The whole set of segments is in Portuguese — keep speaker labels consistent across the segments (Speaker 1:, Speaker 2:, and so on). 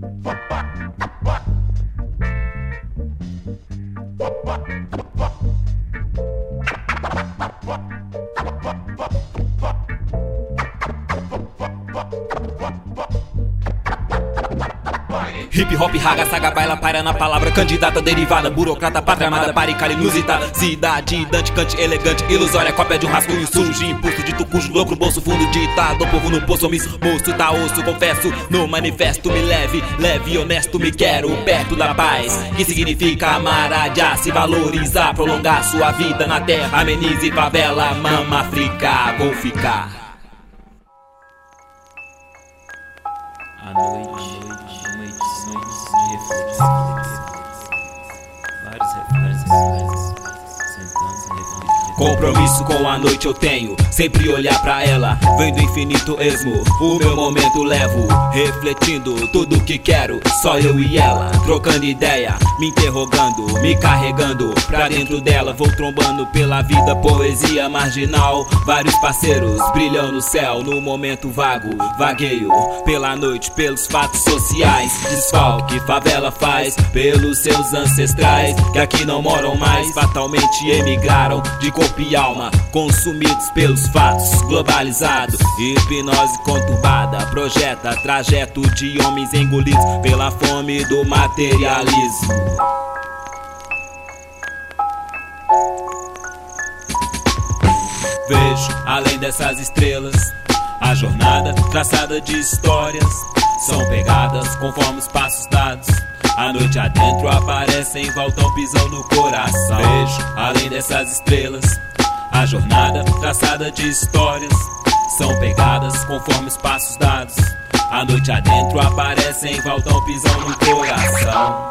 Speaker 1: Hip hop, raga, saga, baila, paira na palavra, candidata, derivada, burocrata, pátria amada, paricara, inusitada, cidade, dante, cante, elegante, ilusória, cópia de um rascunho, surge, impulso de tucujo, louco, bolso, fundo, ditado, povo no poço, omisso, moço, tá osso, confesso, no manifesto, me leve, leve, honesto, me quero, perto da paz, que significa amar, adiar, se valorizar, prolongar sua vida na terra, amenize, favela, mama, África, vou ficar.
Speaker 2: A noite de reflexão. Vários reflexos. Sentamos e refletimos.
Speaker 1: Compromisso com a noite eu tenho, sempre olhar pra ela, vem do infinito esmo, o meu momento levo, refletindo tudo que quero, só eu e ela, trocando ideia, me interrogando, me carregando, pra dentro dela vou trombando pela vida, poesia marginal, vários parceiros brilham no céu, no momento vago, vagueio, pela noite, pelos fatos sociais, desfalque, favela faz, pelos seus ancestrais, que aqui não moram mais, fatalmente emigraram, de corpo e alma, consumidos pelos fatos, globalizado, hipnose conturbada, projeta trajeto de homens engolidos pela fome do materialismo. Vejo, além dessas estrelas, a jornada traçada de histórias, são pegadas conforme os passos dados. A noite adentro aparecem, voltam, pisam no coração. Vejo, além dessas estrelas, a jornada traçada de histórias, são pegadas conforme os passos dados. A noite adentro aparecem, voltam, pisam no coração.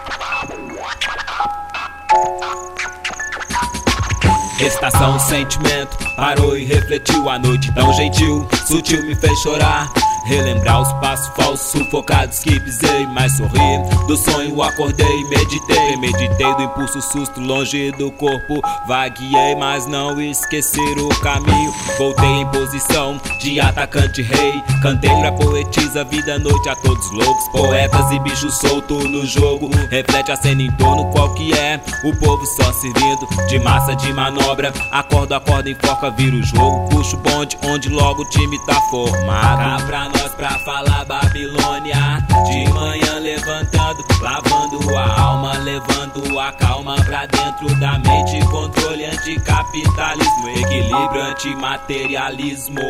Speaker 1: Estação sentimento, parou e refletiu. A noite tão gentil, sutil me fez chorar. Relembrar os passos falsos, sufocados que pisei, mas sorri. Do sonho acordei, meditei do impulso susto, longe do corpo. Vagueei, mas não esquecer o caminho. Voltei em posição de atacante rei. Cantei pra poetisa, vida, noite a todos loucos. Poetas e bichos soltos no jogo. Reflete a cena em torno, qual que é? O povo só servindo de massa de manobra. Acorda, enfoca, vira o jogo. Puxa o bonde, onde logo o time tá formado. Cá pra nós pra falar Babilônia, de manhã levantando, lavando a alma, levando a calma pra dentro da mente, controle anticapitalismo, equilíbrio antimaterialismo.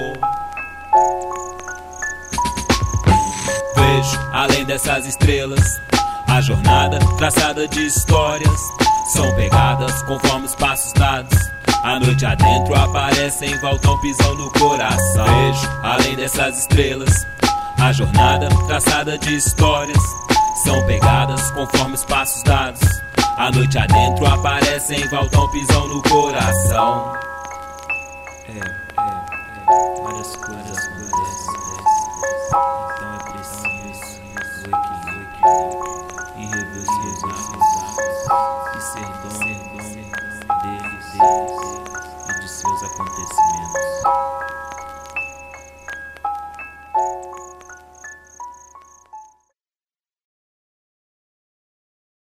Speaker 1: Vejo, além dessas estrelas, a jornada traçada de histórias, são pegadas conforme os passos dados. A noite adentro aparecem, voltam, pisam no coração. Vejo, além dessas estrelas, a jornada traçada de histórias, são pegadas conforme os passos dados. A noite adentro aparecem, voltam, pisam no coração.
Speaker 2: Várias coisas acontecem. Então é preciso o equilíbrio e rever os resultados e ser dono deles.